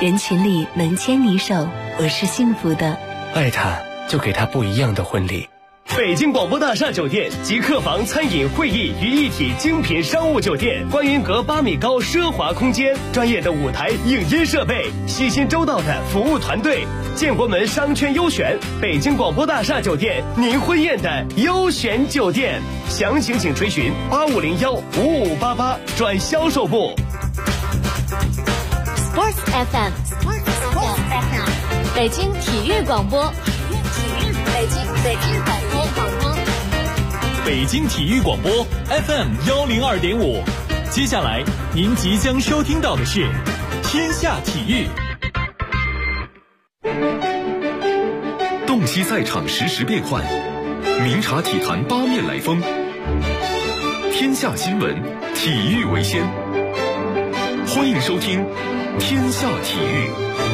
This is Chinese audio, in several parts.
人群里能牵你手，我是幸福的。 爱他，就给他不一样的婚礼。 北京广播大厦酒店集客房、餐饮、会议于一体精品商务酒店，观云阁8米高奢华空间，专业的舞台影音设备，细心周到的服务团队，建国门商圈优选，北京广播大厦酒店，您婚宴的优选酒店。详情请垂询8501-5588转销售部。 Sports FM， 北京体育广播，北京广播， 北京体育广播 FM102.5。接下来您即将收听到的是天下体育。 洞悉赛场实时变幻，明察体坛八面来风。天下新闻，体育为先。欢迎收听天下体育。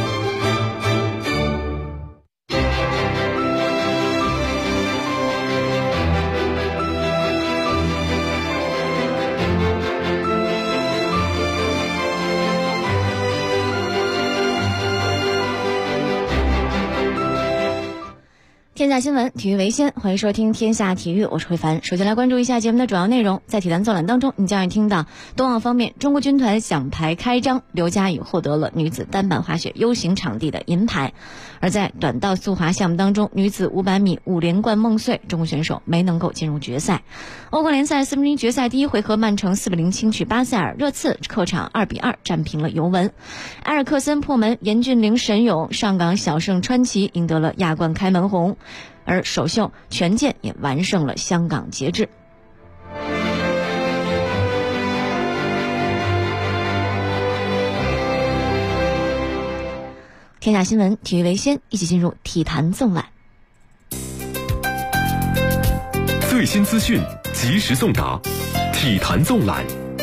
天下新闻，体育为先，欢迎收听天下体育，我是慧凡。首先来关注一下节目的主要内容。在体坛纵览当中，你将会听到冬奥方面，中国军团奖牌开张，刘佳宇获得了女子单板滑雪 U 型场地的银牌。而在短道速滑项目当中，女子500米5连冠梦碎，中国选手没能够进入决赛。欧冠联赛四分之一决赛第一回合，曼城4比0轻取巴塞尔，热刺客场2比2战平了尤文。埃尔克森破门，严俊凌神勇，上港小胜川崎赢得了亚冠开门红。而首秀权健也完胜了香港节制。天下新闻，体育为先，一起进入体坛纵览。 最新资讯，及时送达，体坛纵览。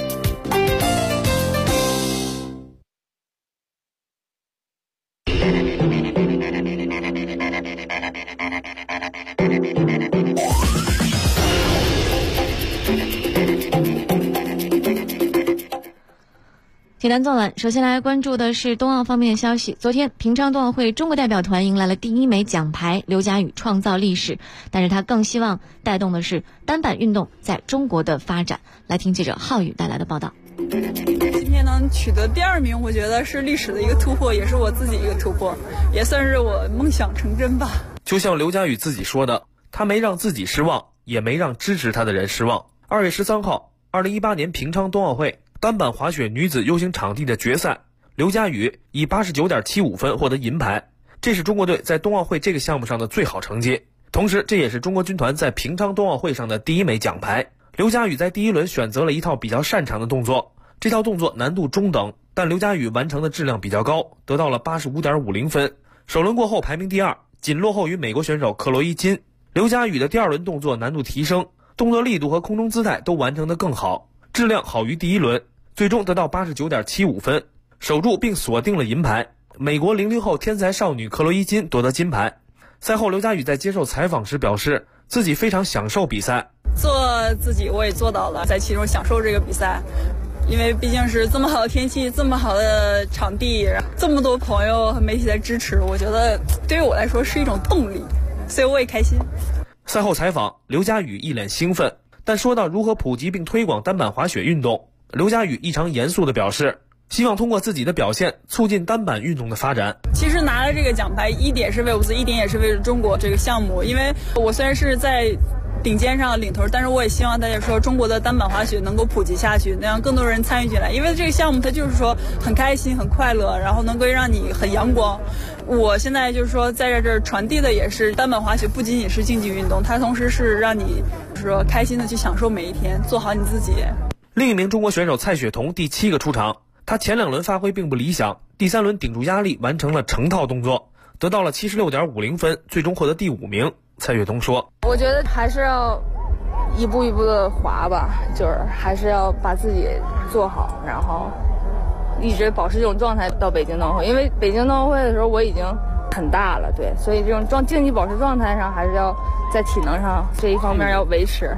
体坛纵览，首先来关注的是冬奥方面的消息。昨天，平昌冬奥会中国代表团迎来了第1枚奖牌，刘佳宇创造历史，但是他更希望带动的是单板运动在中国的发展。来听记者浩宇带来的报道。 今天能取得第2名，我觉得是历史的一个突破，也是我自己一个突破，也算是我梦想成真吧。 就像刘佳宇自己说的，他没让自己失望，也没让支持他的人失望。2月13号，2018年平昌冬奥会单板滑雪女子 U 型场地的决赛，刘佳宇以 89.75 分获得银牌，这是中国队在冬奥会这个项目上的最好成绩，同时这也是中国军团在平昌冬奥会上的第1枚奖牌。刘佳宇在第1轮选择了一套比较擅长的动作，这套动作难度中等，但刘佳宇完成的质量比较高，得到了 85.50 分。首轮过后排名第2，仅落后于美国选手克洛伊金。刘佳宇的第2轮动作难度提升，动作力度和空中姿态都完成得更好，质量好于第1轮，最终得到 89.75 分，守住并锁定了银牌。美国00后天才少女克洛伊金夺得金牌。赛后刘佳宇在接受采访时表示，自己非常享受比赛， 做自己我也做到了，在其中享受这个比赛，因为毕竟是这么好的天气，这么好的场地，这么多朋友和媒体在支持，我觉得对于我来说是一种动力，所以我也开心。 赛后采访，刘佳宇一脸兴奋，但说到如何普及并推广单板滑雪运动，刘佳宇异常严肃地表示，希望通过自己的表现促进单板运动的发展。 其实拿了这个奖牌，一点是为我自己，一点也是为了中国这个项目，因为我虽然是在顶尖上的领头，但是我也希望大家说中国的单板滑雪能够普及下去，能让更多人参与进来，因为这个项目它就是说很开心很快乐，然后能够让你很阳光。我现在就是说在这儿传递的也是单板滑雪不仅仅是竞技运动，它同时是让你就是说开心的去享受每一天，做好你自己。 另一名中国选手蔡雪桐第7个出场，她前2轮发挥并不理想，第3轮顶住压力完成了成套动作，得到了 76.50 分，最终获得第5名。蔡雪桐说， 我觉得还是要一步一步的滑吧，就是还是要把自己做好，然后一直保持这种状态到北京冬奥会。因为北京冬奥会的时候我已经很大了，对，所以这种竞技保持状态上还是要在体能上这一方面要维持。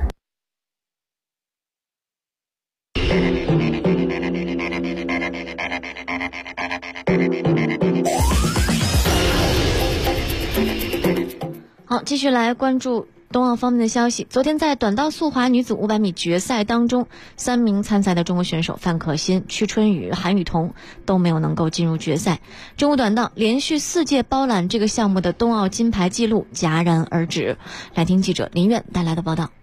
好，继续来关注冬奥方面的消息。昨天在短道速滑女子500米决赛当中，3名参赛的中国选手范可新、屈春雨、韩雨桐都没有能够进入决赛。中国短道连续4届包揽这个项目的冬奥金牌纪录戛然而止。来听记者林苑带来的报道。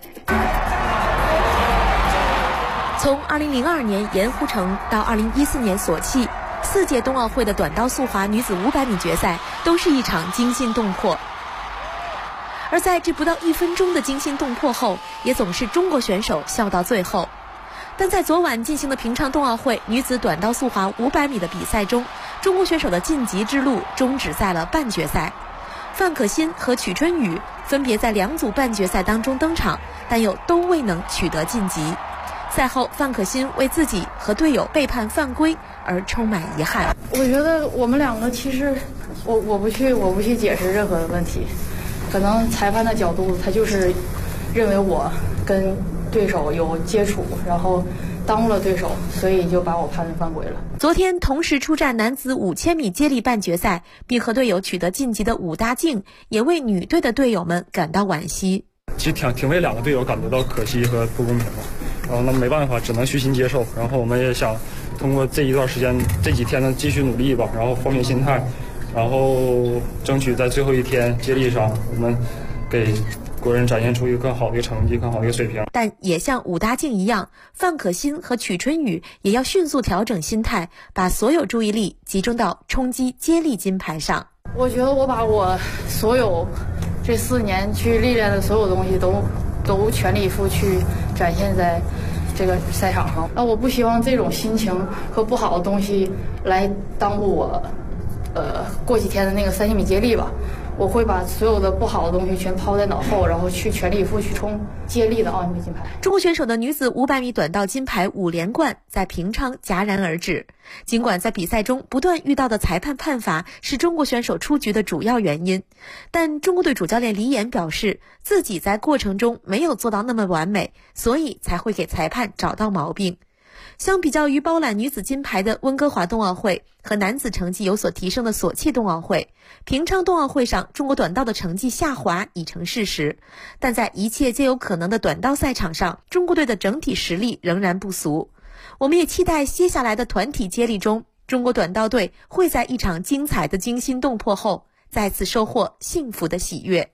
从2002年盐湖城到2014年索契，4届冬奥会的短道速滑女子500米决赛都是一场惊心动魄。而在这不到1分钟的惊心动魄后，也总是中国选手笑到最后。但在昨晚进行的平昌冬奥会女子短道速滑500米的比赛中，中国选手的晋级之路终止在了半决赛。范可新和曲春雨分别在2组半决赛当中登场，但又都未能取得晋级。赛后，范可新为自己和队友背叛犯规而充满遗憾。 我觉得我们两个其实，我不去解释任何的问题。可能裁判的角度，他就是认为我跟对手有接触，然后耽误了对手，所以就把我判成犯规了。 昨天同时出战男子5000米接力半决赛，并和队友取得晋级的武大靖，也为女队的队友们感到惋惜。 其实挺为2个队友感觉到可惜和不公平的，然后那没办法，只能虚心接受。然后我们也想通过这一段时间、这几天的继续努力吧，然后放平心态。然后争取在最后一天接力上，我们给国人展现出一个更好的一个成绩、更好的一个水平。 但也像武大靖一样，范可新和曲春雨也要迅速调整心态，把所有注意力集中到冲击接力金牌上。 我觉得我把我所有这4年去历练的所有东西都全力以赴去展现在这个赛场上。那我不希望这种心情和不好的东西来耽误我过几天的那个3000米接力吧。我会把所有的不好的东西全抛在脑后，然后去全力以赴去冲接力的奥运会金牌。 中国选手的女子500米短道金牌5连冠在平昌戛然而止。尽管在比赛中不断遇到的裁判判罚是中国选手出局的主要原因，但中国队主教练李岩表示，自己在过程中没有做到那么完美，所以才会给裁判找到毛病。相比较于包揽女子金牌的温哥华冬奥会和男子成绩有所提升的索契冬奥会，平昌冬奥会上中国短道的成绩下滑已成事实。但在一切皆有可能的短道赛场上，中国队的整体实力仍然不俗。我们也期待接下来的团体接力中，中国短道队会在一场精彩的惊心动魄后，再次收获幸福的喜悦。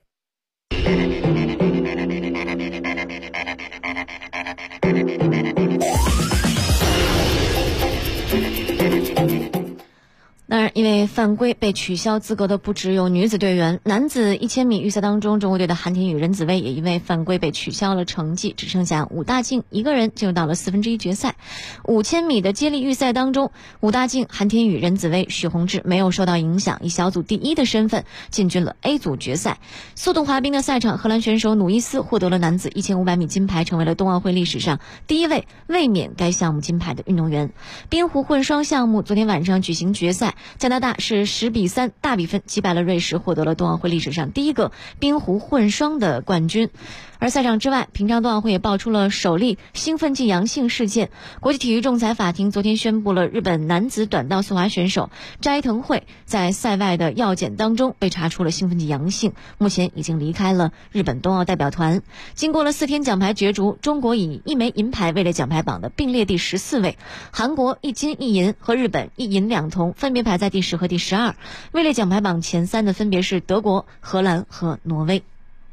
当然，因为犯规被取消资格的不只有女子队员，男子1000米预赛当中，中国队的韩天宇、任子威也因为犯规被取消了成绩，只剩下武大靖一个人进入到了1/4决赛。5000米的接力预赛当中，武大靖、韩天宇、任子威、许宏志没有受到影响，以小组第1的身份进军了 A 组决赛。速度滑冰的赛场，荷兰选手努伊斯获得了男子1500米金牌，成为了冬奥会历史上第1位卫冕该项目金牌的运动员。冰壶混双项目昨天晚上举行决赛，加拿大是10比3大比分击败了瑞士，获得了冬奥会历史上第1个冰壶混双的冠军。而赛场之外，平昌冬奥会也爆出了首例兴奋剂阳性事件。国际体育仲裁法庭昨天宣布了日本男子短道速滑选手斋藤惠在赛外的药检当中被查出了兴奋剂阳性，目前已经离开了日本冬奥代表团。经过了4天奖牌角逐，中国以1枚银牌位列奖牌榜的并列第14位，韩国1金1银和日本1银2铜分别排在第10和第12，位列奖牌榜前3的分别是德国、荷兰和挪威。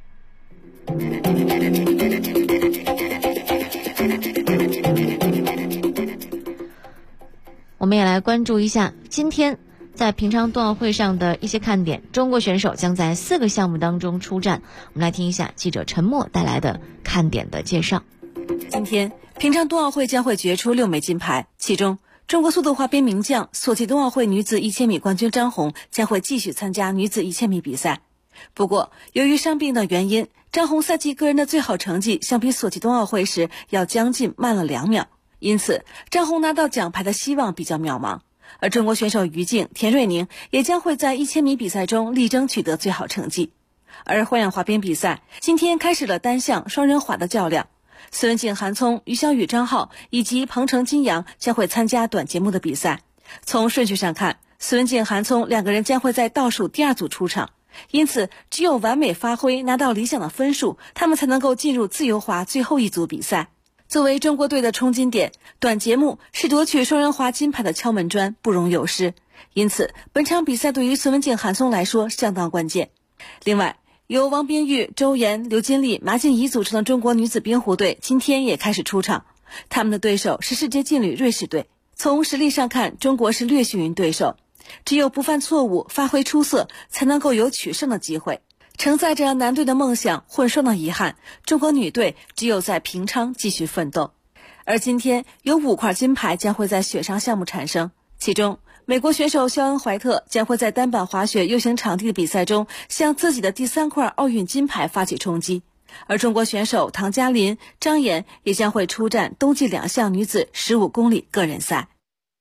我们也来关注一下今天在平昌冬奥会上的一些看点。中国选手将在4个项目当中出战，我们来听一下记者陈默带来的看点的介绍。 今天平昌冬奥会将会决出6枚金牌，其中中国速度滑冰名将、索契冬奥会女子1000米冠军张红将会继续参加女子1000米比赛。不过由于伤病的原因，张红赛季个人的最好成绩相比索契冬奥会时要将近慢了2秒，因此张红拿到奖牌的希望比较渺茫。而中国选手于静、田瑞宁也将会在1000米比赛中力争取得最好成绩。而花样滑冰比赛今天开始了单项双人滑的较量，孙文静、韩聪、于小雨、张浩以及彭程、金阳将会参加短节目的比赛。从顺序上看，孙文静、韩聪2个人将会在倒数第2组出场， 因此只有完美发挥，拿到理想的分数，他们才能够进入自由滑最后一组比赛。作为中国队的冲金点，短节目是夺取双人滑金牌的敲门砖，不容有失。因此本场比赛对于孙文静、韩松来说相当关键。另外，由王冰玉、周岩、刘金丽、马静怡组成的中国女子冰壶队今天也开始出场，他们的对手是世界劲旅瑞士队。从实力上看，中国是略逊于对手，只有不犯错误、发挥出色，才能够有取胜的机会。承载着男队的梦想、混双的遗憾，中国女队只有在平昌继续奋斗。而今天有5块金牌将会在雪上项目产生，其中美国选手肖恩·怀特将会在单板滑雪 U 型场地的比赛中向自己的第3块奥运金牌发起冲击，而中国选手唐嘉林、张妍也将会出战冬季2项女子15公里个人赛。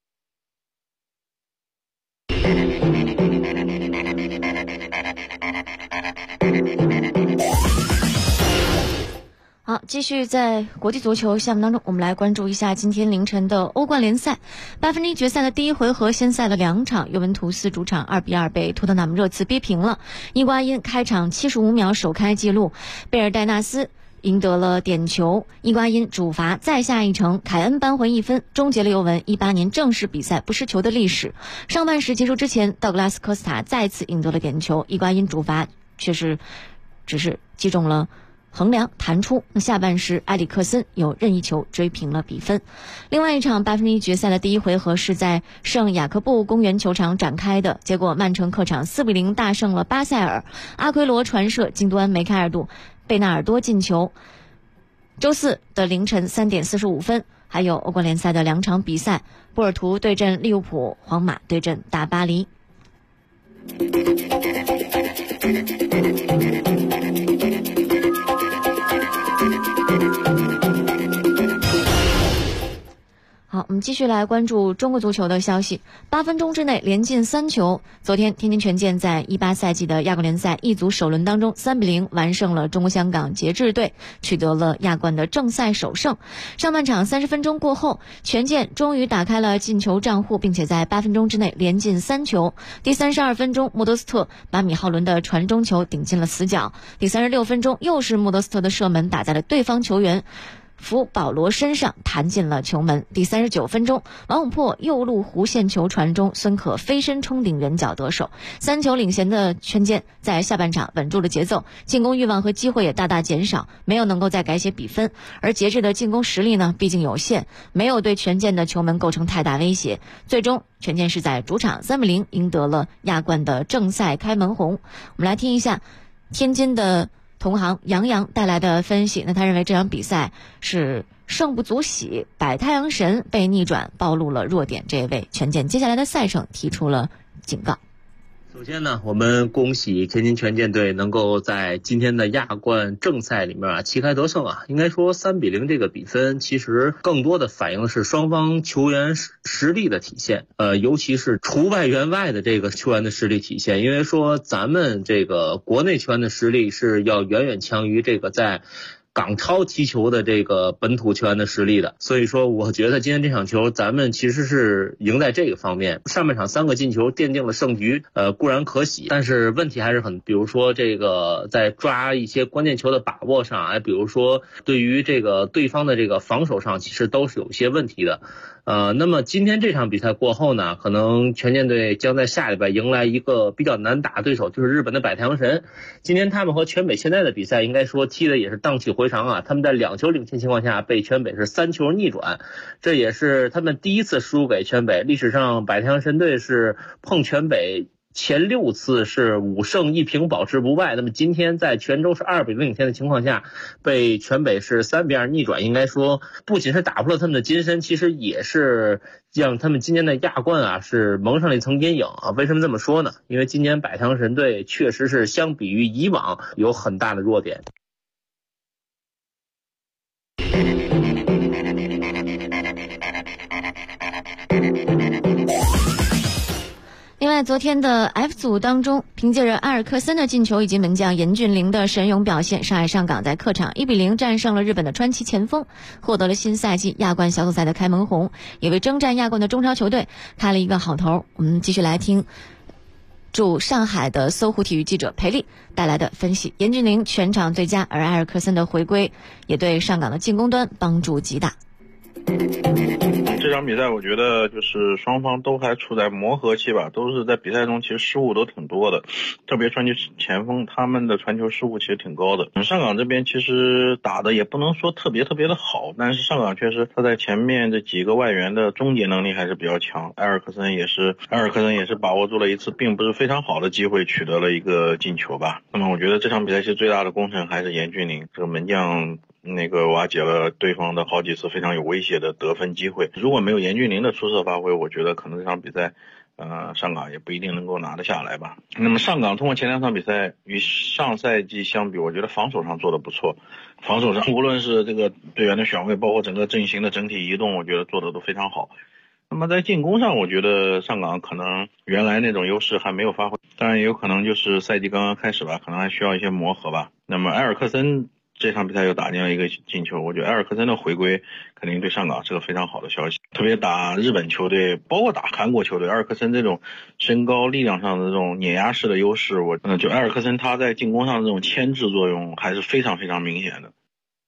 好，继续在国际足球项目当中，我们来关注一下今天凌晨的欧冠联赛1/8决赛的第1回合，先赛了2场，尤文图斯主场2-2被托特纳姆热刺逼平了。伊瓜因开场75秒首开纪录，贝尔戴纳斯赢得了点球，伊瓜因主罚再下一城，凯恩扳回1分，终结了尤文18年正式比赛不失球的历史。上半时结束之前，道格拉斯科斯塔再次赢得了点球，伊瓜因主罚却只是击中了横梁弹出。下半时埃里克森有任意球追平了比分。另外一场1/8决赛的第1回合是在圣雅各布公园球场展开的，结果曼城客场4-0大胜了巴塞尔，阿奎罗传射，京多安梅开二度，贝纳尔多进球。周四的凌晨3点45分，还有欧冠联赛的2场比赛，波尔图对阵利物浦，皇马对阵大巴黎。好，我们继续来关注中国足球的消息。8分钟之内连进3球。昨天，天津权健在18赛季的亚冠联赛一组首轮当中3-0完胜了中国香港节制队，取得了亚冠的正赛首胜。上半场30分钟过后，权健终于打开了进球账户，并且在8分钟之内连进3球。第32分钟，莫德斯特把米浩伦的传中球顶进了死角。第36分钟，又是莫德斯特的射门打在了对方球员福保罗身上，弹进了球门。第39分钟，王永珀右路弧线球传中，孙可飞身冲顶远角得手。3球领先的权健在下半场稳住了节奏，进攻欲望和机会也大大减少，没有能够再改写比分。而节制的进攻实力呢，毕竟有限，没有对权健的球门构成太大威胁。最终权健是在主场3-0赢得了亚冠的正赛开门红。我们来听一下天津的同行杨洋带来的分析。那他认为这场比赛是胜不足喜，摆太阳神被逆转，暴露了弱点，这位权健接下来的赛程提出了警告。 首先呢，我们恭喜天津权健队能够在今天的亚冠正赛里面旗开得胜啊！应该说3-0这个比分，其实更多的反映的是双方球员实力的体现，尤其是出外援外的这个球员的实力体现。因为说咱们这个国内球员的实力是要远远强于这个在港超踢球的这个本土球员的实力的，所以说我觉得今天这场球咱们其实是赢在这个方面。上半场3个进球奠定了胜局，固然可喜，但是问题还是很，比如说这个在抓一些关键球的把握上，比如说对于这个对方的这个防守上，其实都是有些问题的。那么今天这场比赛过后呢，可能权健队将在下礼拜迎来一个比较难打的对手，就是日本的摆太阳神。今天他们和全北现在的比赛应该说踢的也是荡气回肠啊，他们在2球领先情况下被全北是3球逆转，这也是他们第一次输给全北。历史上摆太阳神队是碰全北前6次是5胜1平保持不败，那么今天在泉州是2-0领先的情况下被全北是3-2逆转，应该说不仅是打破了他们的金身，其实也是让他们今年的亚冠是蒙上了一层阴影啊。为什么这么说呢？因为今年摆太阳神队确实是相比于以往有很大的弱点。 另外，昨天的 F 组当中，凭借着埃尔克森的进球以及门将严俊凌的神勇表现，上海上港在客场1-0战胜了日本的川崎前锋，获得了新赛季亚冠小组赛的开门红，也为征战亚冠的中超球队开了一个好头。我们继续来听驻上海的搜狐体育记者裴丽带来的分析。严俊凌全场最佳，而埃尔克森的回归也对上港的进攻端帮助极大。 这场比赛我觉得就是双方都还处在磨合期吧，都是在比赛中其实失误都挺多的，特别传球前锋他们的传球失误其实挺高的。上港这边其实打的也不能说特别的好，但是上港确实他在前面这几个外援的终结能力还是比较强。埃尔克森也是把握住了一次并不是非常好的机会，取得了一个进球吧。那么我觉得这场比赛其实最大的功臣还是严俊凌，这个门将瓦解了对方的好几次非常有威胁的得分机会。如果没有严俊凌的出色发挥，我觉得可能这场比赛上港也不一定能够拿得下来吧。那么上港通过前2场比赛与上赛季相比，我觉得防守上做得不错，防守上无论是这个队员的选位，包括整个阵型的整体移动，我觉得做得都非常好。那么在进攻上，我觉得上港可能原来那种优势还没有发挥，当然也有可能就是赛季刚刚开始吧，可能还需要一些磨合吧。那么埃尔克森这场比赛又打进了一个进球，我觉得埃尔克森的回归肯定对上港是个非常好的消息。特别打日本球队，包括打韩国球队，埃尔克森这种身高力量上的这种碾压式的优势，就埃尔克森他在进攻上的这种牵制作用还是非常明显的。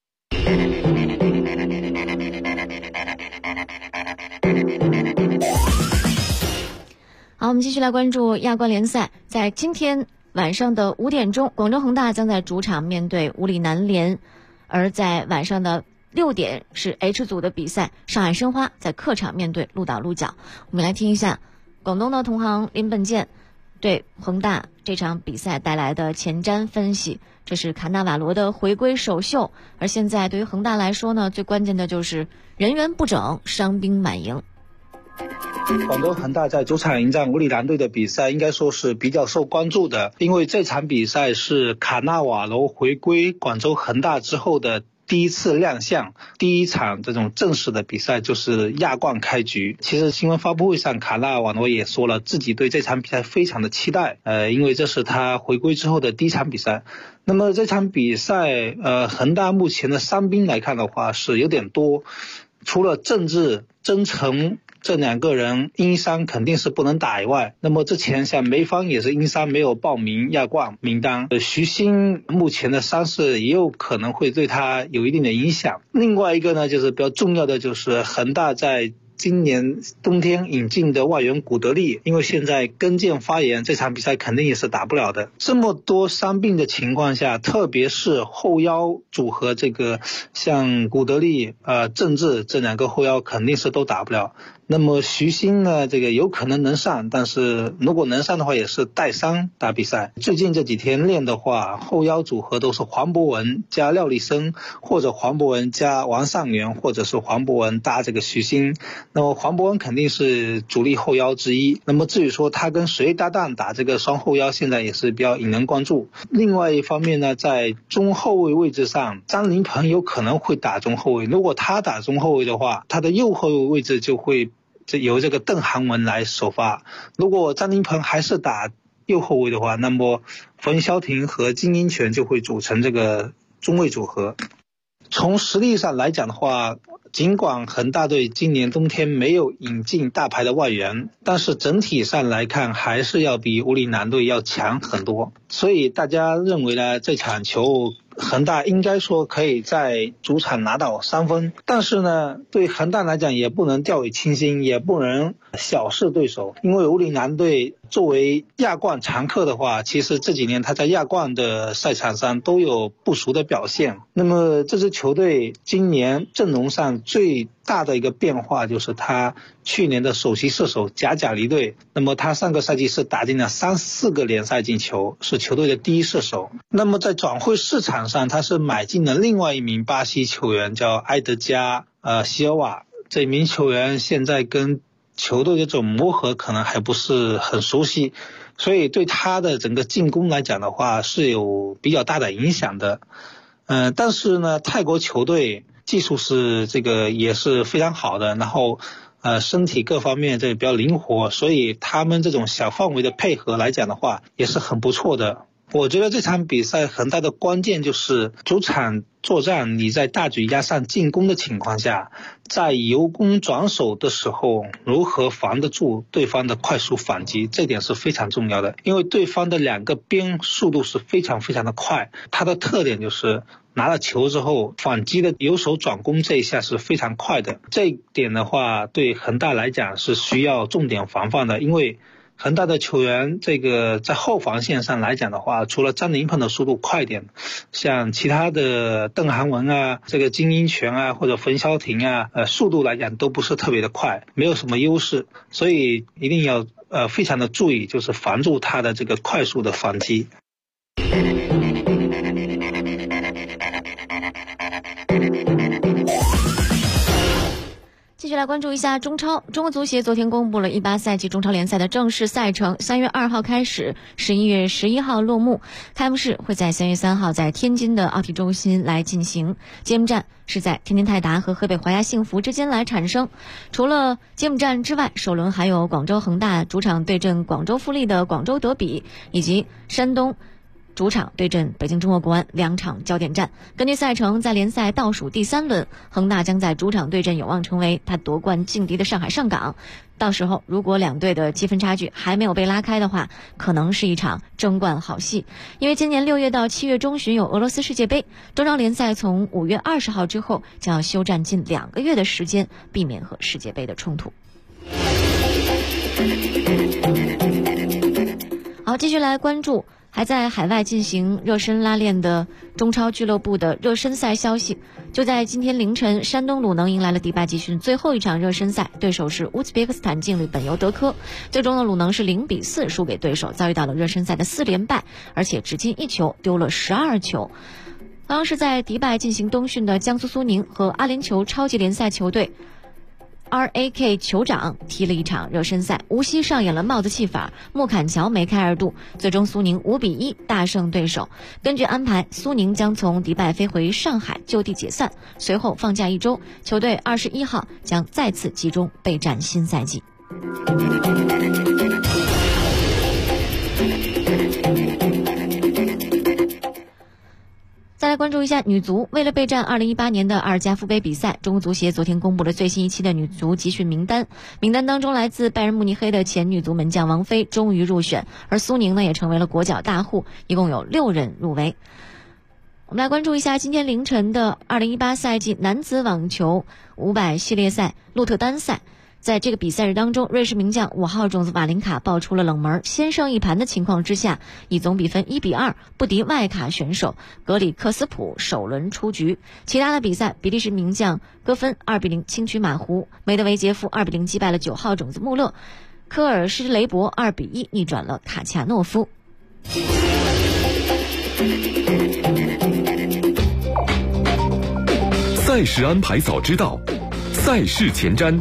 好，我们继续来关注亚冠联赛。在今天晚上的5点钟，广州恒大将在主场面对武里南联，而在晚上的6点是 H 组的比赛，上海申花在客场面对鹿岛鹿角。我们来听一下广东的同行林本健对恒大这场比赛带来的前瞻分析。这是卡纳瓦罗的回归首秀，而现在对于恒大来说呢，最关键的就是人员不整，伤兵满营。 广州恒大在主场迎战武里南队的比赛应该说是比较受关注的，因为这场比赛是卡纳瓦罗回归广州恒大之后的第一次亮相，第一场这种正式的比赛就是亚冠开局。其实新闻发布会上卡纳瓦罗也说了自己对这场比赛非常的期待，因为这是他回归之后的第一场比赛。那么这场比赛恒大目前的伤兵来看的话是有点多，除了郑智、曾诚这2个人因伤肯定是不能打以外，那么之前像梅方也是因伤没有报名亚冠名单，徐新目前的伤势也有可能会对他有一定的影响。另外一个呢，就是比较重要的就是恒大在今年冬天引进的外援古德利，因为现在跟腱发炎，这场比赛肯定也是打不了的。这么多伤病的情况下，特别是后腰组合，这个像古德利、郑智这2个后腰肯定是都打不了。那么徐新呢，这个有可能能上，但是如果能上的话也是带伤打比赛。最近这几天练的话，后腰组合都是黄博文加廖立生，或者黄博文加王上元，或者是黄博文搭这个徐新。那么黄博文肯定是主力后腰之一，那么至于说他跟谁搭档打这个双后腰，现在也是比较引人关注。另外一方面呢，在中后卫位置上，张琳芃有可能会打中后卫，如果他打中后卫的话，他的右后卫位置就会由这个邓涵文来首发。如果张琳芃还是打右后卫的话，那么冯潇霆和金英权就会组成这个中卫组合。从实力上来讲的话，尽管恒大队今年冬天没有引进大牌的外援，但是整体上来看还是要比武里南队要强很多。所以大家认为呢，这场球恒大应该说可以在主场拿到3分，但是呢，对恒大来讲也不能掉以轻心，也不能小视对手，因为武里南队作为亚冠常客的话，其实这几年他在亚冠的赛场上都有不俗的表现。那么这支球队今年阵容上最大的一个变化就是他去年的首席射手贾贾离队，那么他上个赛季是打进了34个联赛进球，是球队的第一射手。那么在转会市场上，他是买进了另外一名巴西球员叫埃德加席尔瓦，这名球员现在跟球队的这种磨合可能还不是很熟悉，所以对他的整个进攻来讲的话是有比较大的影响的。但是呢，泰国球队技术是这个也是非常好的，然后身体各方面这个比较灵活，所以他们这种小范围的配合来讲的话也是很不错的。 我觉得这场比赛很大的关键就是主场作战，你在大局压上进攻的情况下，在由攻转守的时候如何防得住对方的快速反击，这点是非常重要的。因为对方的两个边速度是非常非常的快，它的特点就是拿了球之后反击的由守转攻这一下是非常快的。这一点的话对恒大来讲是需要重点防范的，因为恒大的球员这个在后防线上来讲的话，除了张琳芃的速度快点，像其他的邓涵文啊，这个金英权啊或者冯潇霆啊，速度来讲都不是特别的快，没有什么优势，所以一定要非常的注意，就是防住他的这个快速的反击。 继续来关注一下中超。中国足协昨天公布了18赛季中超联赛的正式赛程，3月2号开始，11月11号落幕。开幕式会在3月3号在天津的奥体中心来进行，揭幕战是在天津泰达和河北华夏幸福之间来产生。除了揭幕战之外，首轮还有广州恒大主场对阵广州富力的广州德比，以及山东主场对阵北京中国国安2场焦点战。根据赛程，在联赛倒数第3轮，恒大将在主场对阵有望成为他夺冠劲敌的上海上港。到时候如果两队的积分差距还没有被拉开的话，可能是一场争冠好戏。因为今年6月到7月中旬有俄罗斯世界杯，中超联赛从5月20号之后将要休战近2个月的时间，避免和世界杯的冲突。好，继续来关注还在海外进行热身拉练的中超俱乐部的热身赛消息。就在今天凌晨，山东鲁能迎来了迪拜集训最后一场热身赛，对手是乌兹别克斯坦劲旅本尤德科。最终的鲁能是0-4输给对手，遭遇到了热身赛的4连败，而且只进1球，丢了12球。刚刚是在迪拜进行冬训的江苏苏宁和阿联酋超级联赛球队RAK 酋长踢了一场热身赛，无锡上演了帽子戏法，莫坎乔梅开二度，最终苏宁5-1大胜对手。根据安排，苏宁将从迪拜飞回上海就地解散，随后放假1周，球队21号将再次集中备战新赛季。再来关注一下女足。为了备战2018年的阿尔加夫杯比赛，中国足协昨天公布了最新一期的女足集训名单。名单当中，来自拜仁慕尼黑的前女足门将王菲终于入选，而苏宁呢也成为了国脚大户，一共有6人入围。我们来关注一下今天凌晨的2018赛季男子网球500系列赛鹿特丹赛。在这个比赛日当中，瑞士名将5号种子瓦林卡爆出了冷门，先胜一盘的情况之下，以总比分1-2不敌外卡选手格里克斯普，首轮出局。其他的比赛，比利时名将戈芬2-0轻取马胡，梅德韦杰夫2-0击败了9号种子穆勒，科尔施雷伯2-1逆转了卡恰诺夫。 赛事安排早知道，赛事前瞻。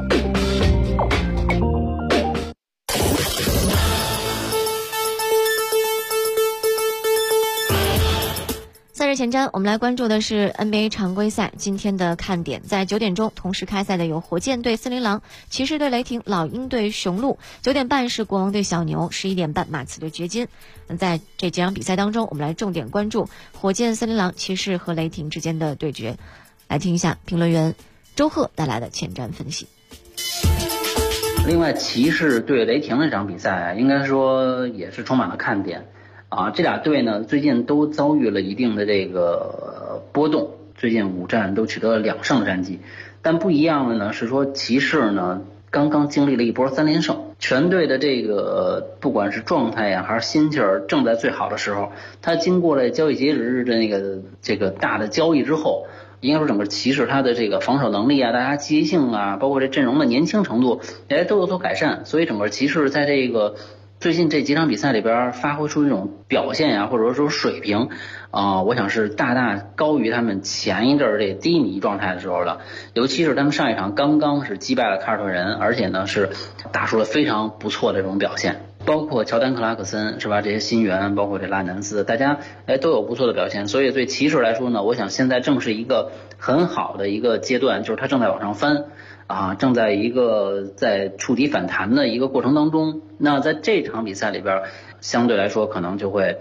赛事前瞻，我们来关注的是 NBA 常规赛今天的看点。在9点钟同时开赛的有火箭对森林狼、骑士对雷霆、老鹰对雄鹿。9点半是国王对小牛，11点半马刺对掘金。在这几场比赛当中，我们来重点关注火箭、森林狼、骑士和雷霆之间的对决。来听一下评论员周贺带来的前瞻分析。 另外，骑士对雷霆那场比赛应该说也是充满了看点。这俩队呢最近都遭遇了一定的这个波动，最近5战都取得了2胜的战绩。但不一样的呢是说，骑士呢刚刚经历了一波3连胜，全队的这个不管是状态呀还是心气儿正在最好的时候。他经过了交易截止日的这个大的交易之后，应该说整个骑士他的这个防守能力啊、大家积极性啊，包括这阵容的年轻程度，都有所改善。所以整个骑士在这个最近这几场比赛里边发挥出一种表现呀，或者说水平，我想是大大高于他们前一阵儿这低迷状态的时候的。尤其是他们上一场刚刚是击败了凯尔特人，而且呢是打出了非常不错的这种表现。包括乔丹克拉克森是吧，这些新援，包括这拉南斯，大家都有不错的表现。所以对骑士来说呢，我想现在正是一个很好的一个阶段，就是他正在往上翻。正在一个在触底反弹的一个过程当中。那在这场比赛里边，相对来说可能就会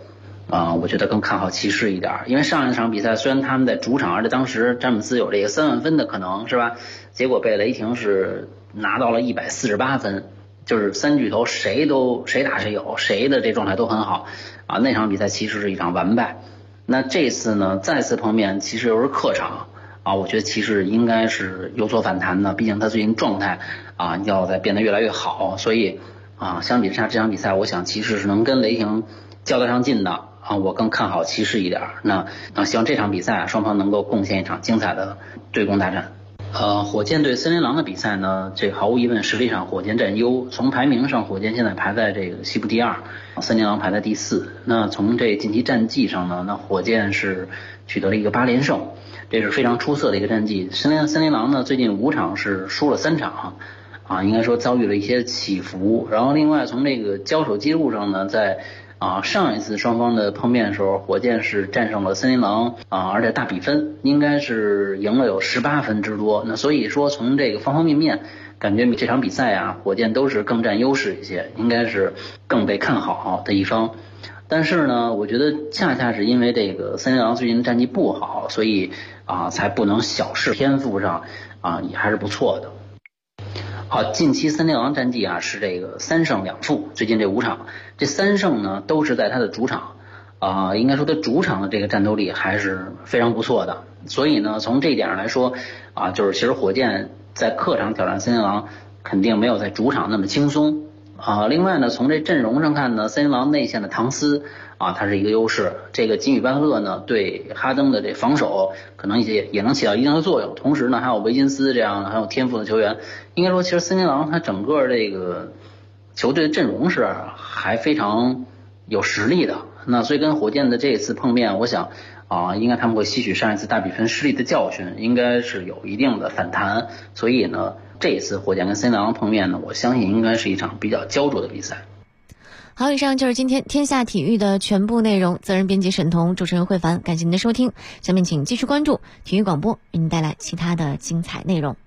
我觉得更看好骑士一点，因为上一场比赛虽然他们在主场，而且当时詹姆斯有这个3万分的可能是吧，结果被雷霆是拿到了148分，就是三巨头谁打谁有，谁的这状态都很好啊。那场比赛其实是一场完败。那这次呢再次碰面，其实又是客场啊，我觉得骑士应该是有所反弹的，毕竟他最近状态啊要在变得越来越好，所以啊相比之下这场比赛，我想骑士是能跟雷霆较得上劲的啊，我更看好骑士一点。那希望这场比赛双方能够贡献一场精彩的对攻大战。火箭对森林狼的比赛呢，这毫无疑问实力上火箭占优，从排名上火箭现在排在这个西部第2，森林狼排在第4。那从这近期战绩上呢，那火箭是取得了一个8连胜，这是非常出色的一个战绩。森林狼呢最近5场是输了3场啊，应该说遭遇了一些起伏。然后另外从这个交手记录上呢，在上一次双方的碰面的时候，火箭是战胜了森林狼而且大比分应该是赢了有18分之多。那所以说从这个方方面面感觉这场比赛啊，火箭都是更占优势一些，应该是更被看好的一方。但是呢，我觉得恰恰是因为这个森林狼最近的战绩不好，所以才不能小视天赋上也还是不错的。好，近期森林狼战绩是这个3胜2负，最近这5场，这3胜呢都是在他的主场应该说他主场的这个战斗力还是非常不错的。所以呢，从这一点上来说就是其实火箭在客场挑战森林狼肯定没有在主场那么轻松另外呢，从这阵容上看呢，森林狼内线的唐斯他是一个优势，这个吉米巴特勒呢对哈登的这防守可能也能起到一定的作用，同时呢还有维金斯这样很有天赋的球员。应该说其实森林狼他整个这个球队的阵容是还非常有实力的。那所以跟火箭的这一次碰面，我想应该他们会吸取上一次大比分失利的教训，应该是有一定的反弹。所以呢，这一次火箭跟森林狼碰面呢，我相信应该是一场比较焦灼的比赛。 好，以上就是今天天下体育的全部内容。责任编辑沈彤，主持人慧凡，感谢您的收听。下面请继续关注体育广播，为您带来其他的精彩内容。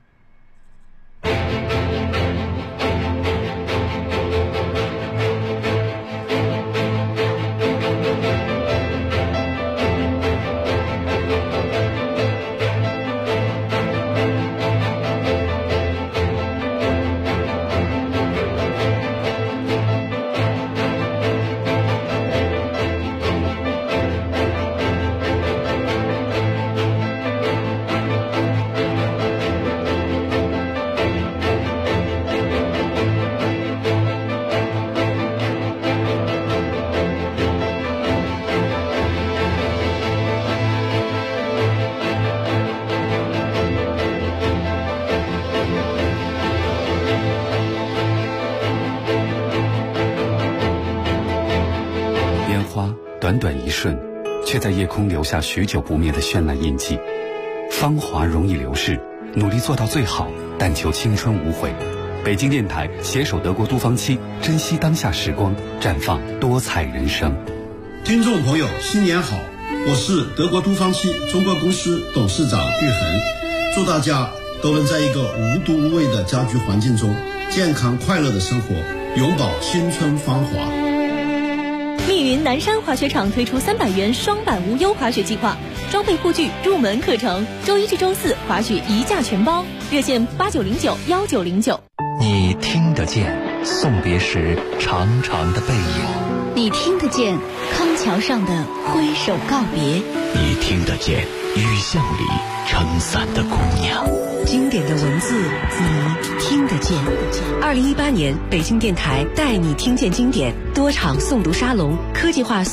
短短一瞬，却在夜空留下许久不灭的绚烂印记。芳华容易流逝，努力做到最好，但求青春无悔。北京电台携手德国都芳期，珍惜当下时光，绽放多彩人生。 听众朋友，新年好！我是德国都芳期中国公司董事长玉恒，祝大家都能在一个无毒无味的家居环境中健康快乐的生活，永葆青春芳华。 密云南山滑雪场推出300元双板无忧滑雪计划，装备护具、入门课程，周1至周4滑雪1价全包，热线89091909。 你听得见送别时长长的背影， 你听得见康桥上的挥手告别， 你听得见雨巷里撑伞的姑娘。 经典的文字，你听得见。2018年，北京电台带你听见经典多场诵读沙龙，科技化